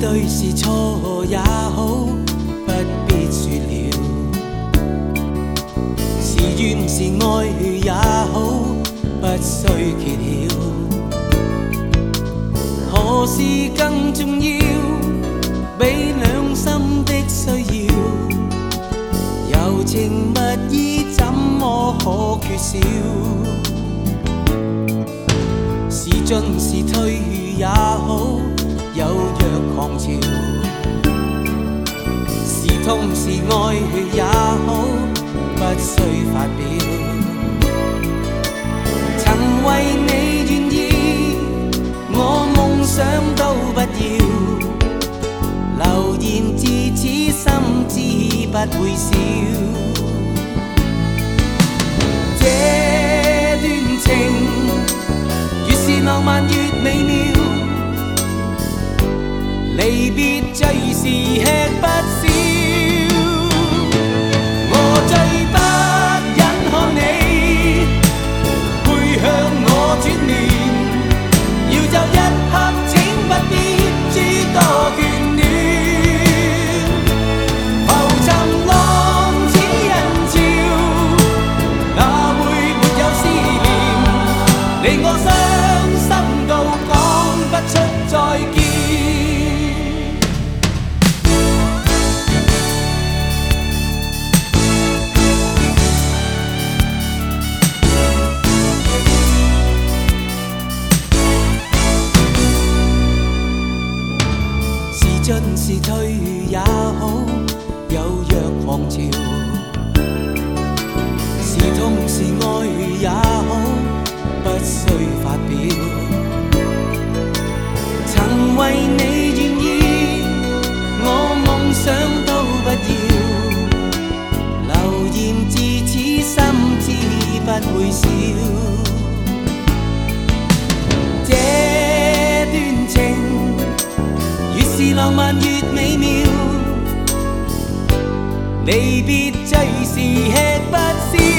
对是错也好，不必说了。是怨是爱也好，不需揭晓。何事更重要？比两心的需要，柔情蜜意怎么可缺少？是进是退也好，有若狂潮。是痛是爱也好，不需發表。曾為你願意，我夢想都不要。留言至此，心知不會少。這段情越是浪漫越美妙，離別最是吃不消。我最不忍看你背向我轉面，要就一刻請不必諸多眷戀。浮沉浪似人潮，哪會沒有思念？令我傷心到講不出再見。進是退也好，有若狂潮。是痛是愛也好，不需發表。曾為你願意，我夢想都不要。留言至此，心知不會少。這段情越是浪漫越美妙，離別最是吃不消。